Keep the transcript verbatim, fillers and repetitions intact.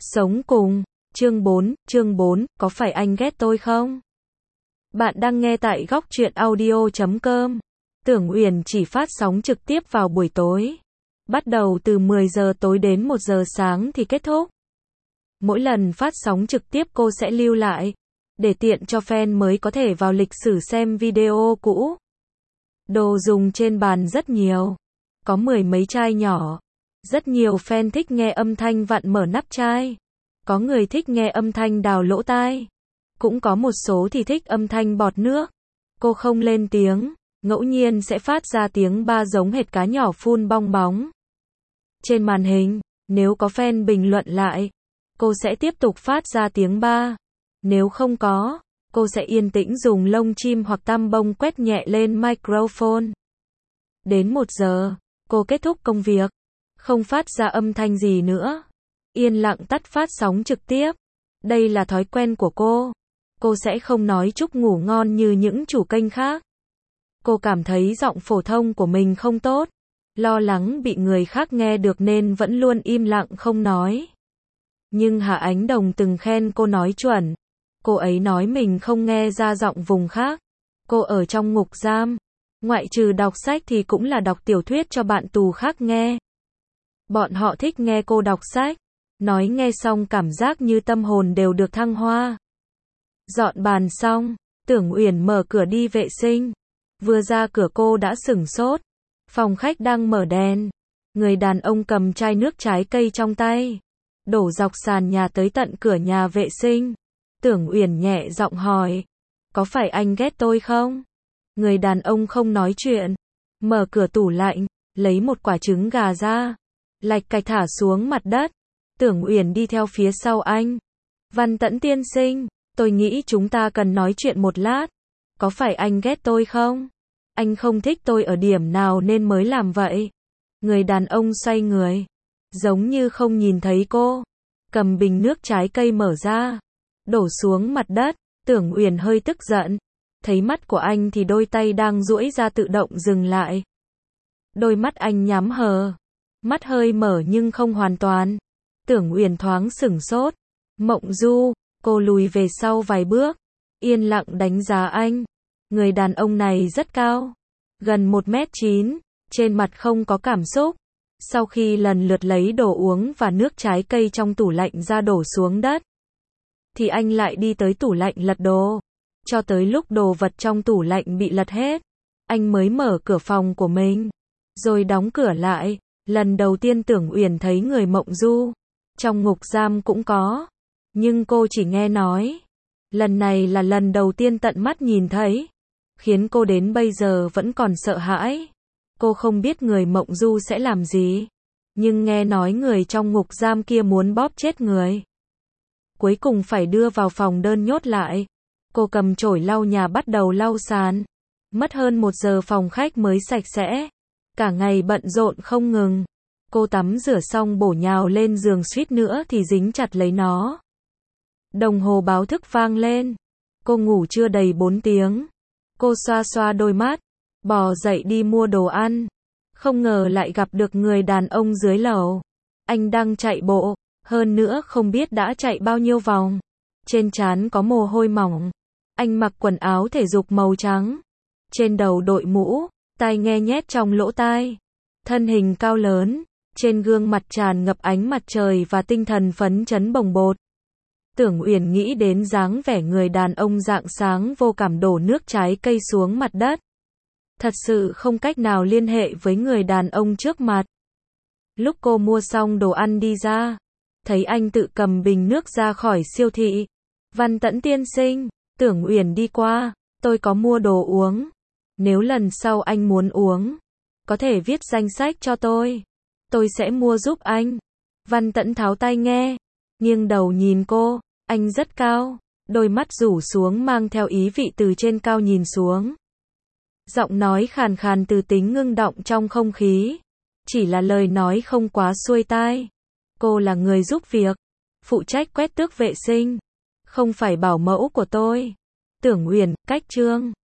Sống cùng, chương bốn, chương bốn, có phải anh ghét tôi không? Bạn đang nghe tại góc truyện audio chấm com. Tưởng Uyển chỉ phát sóng trực tiếp vào buổi tối. Bắt đầu từ mười giờ tối đến một giờ sáng thì kết thúc. Mỗi lần phát sóng trực tiếp cô sẽ lưu lại, để tiện cho fan mới có thể vào lịch sử xem video cũ. Đồ dùng trên bàn rất nhiều. Có mười mấy chai nhỏ. Rất nhiều fan thích nghe âm thanh vặn mở nắp chai. Có người thích nghe âm thanh đào lỗ tai. Cũng có một số thì thích âm thanh bọt nước. Cô không lên tiếng, ngẫu nhiên sẽ phát ra tiếng ba giống hệt cá nhỏ phun bong bóng. Trên màn hình, nếu có fan bình luận lại, cô sẽ tiếp tục phát ra tiếng ba. Nếu không có, cô sẽ yên tĩnh dùng lông chim hoặc tăm bông quét nhẹ lên microphone. Đến một giờ, cô kết thúc công việc. Không phát ra âm thanh gì nữa. Yên lặng tắt phát sóng trực tiếp. Đây là thói quen của cô. Cô sẽ không nói chúc ngủ ngon như những chủ kênh khác. Cô cảm thấy giọng phổ thông của mình không tốt. Lo lắng bị người khác nghe được nên vẫn luôn im lặng không nói. Nhưng Hà Ánh Đồng từng khen cô nói chuẩn. Cô ấy nói mình không nghe ra giọng vùng khác. Cô ở trong ngục giam. Ngoại trừ đọc sách thì cũng là đọc tiểu thuyết cho bạn tù khác nghe. Bọn họ thích nghe cô đọc sách. Nói nghe xong cảm giác như tâm hồn đều được thăng hoa. Dọn bàn xong, Tưởng Uyển mở cửa đi vệ sinh. Vừa ra cửa cô đã sửng sốt. Phòng khách đang mở đèn. Người đàn ông cầm chai nước trái cây trong tay. Đổ dọc sàn nhà tới tận cửa nhà vệ sinh. Tưởng Uyển nhẹ giọng hỏi. Có phải anh ghét tôi không? Người đàn ông không nói chuyện. Mở cửa tủ lạnh, lấy một quả trứng gà ra. Lạch cạch thả xuống mặt đất. Tưởng Uyển đi theo phía sau anh. Văn Tẫn tiên sinh, tôi nghĩ chúng ta cần nói chuyện một lát. Có phải anh ghét tôi không? Anh không thích tôi ở điểm nào nên mới làm vậy. Người đàn ông xoay người. Giống như không nhìn thấy cô. Cầm bình nước trái cây mở ra. Đổ xuống mặt đất. Tưởng Uyển hơi tức giận. Thấy mắt của anh thì đôi tay đang duỗi ra tự động dừng lại. Đôi mắt anh nhắm hờ. Mắt hơi mở nhưng không hoàn toàn. Tưởng Uyển thoáng sửng sốt. Mộng Du, cô lùi về sau vài bước. Yên lặng đánh giá anh. Người đàn ông này rất cao. Gần một mét chín. Trên mặt không có cảm xúc. Sau khi lần lượt lấy đồ uống và nước trái cây trong tủ lạnh ra đổ xuống đất. Thì anh lại đi tới tủ lạnh lật đồ. Cho tới lúc đồ vật trong tủ lạnh bị lật hết. Anh mới mở cửa phòng của mình. Rồi đóng cửa lại. Lần đầu tiên Tưởng Uyển thấy người Mộng Du. Trong ngục giam cũng có. Nhưng cô chỉ nghe nói. Lần này là lần đầu tiên tận mắt nhìn thấy. Khiến cô đến bây giờ vẫn còn sợ hãi. Cô không biết người Mộng Du sẽ làm gì. Nhưng nghe nói người trong ngục giam kia muốn bóp chết người. Cuối cùng phải đưa vào phòng đơn nhốt lại. Cô cầm chổi lau nhà bắt đầu lau sàn. Mất hơn một giờ phòng khách mới sạch sẽ. Cả ngày bận rộn không ngừng. Cô tắm rửa xong bổ nhào lên giường suýt nữa thì dính chặt lấy nó. Đồng hồ báo thức vang lên. Cô ngủ chưa đầy bốn tiếng. Cô xoa xoa đôi mắt. Bò dậy đi mua đồ ăn. Không ngờ lại gặp được người đàn ông dưới lầu. Anh đang chạy bộ. Hơn nữa không biết đã chạy bao nhiêu vòng. Trên trán có mồ hôi mỏng. Anh mặc quần áo thể dục màu trắng. Trên đầu đội mũ. Tai nghe nhét trong lỗ tai. Thân hình cao lớn. Trên gương mặt tràn ngập ánh mặt trời và tinh thần phấn chấn bồng bột. Tưởng Uyển nghĩ đến dáng vẻ người đàn ông rạng sáng vô cảm đổ nước trái cây xuống mặt đất. Thật sự không cách nào liên hệ với người đàn ông trước mặt. Lúc cô mua xong đồ ăn đi ra. Thấy anh tự cầm bình nước ra khỏi siêu thị. Văn Tẫn tiên sinh, Tưởng Uyển đi qua. Tôi có mua đồ uống. Nếu lần sau anh muốn uống, có thể viết danh sách cho tôi. Tôi sẽ mua giúp anh. Văn Tẫn tháo tai nghe. Nghiêng đầu nhìn cô. Anh rất cao. Đôi mắt rủ xuống mang theo ý vị từ trên cao nhìn xuống. Giọng nói khàn khàn từ tính ngưng động trong không khí. Chỉ là lời nói không quá xuôi tai. Cô là người giúp việc. Phụ trách quét tước vệ sinh. Không phải bảo mẫu của tôi. Tưởng Uyển, cách chương.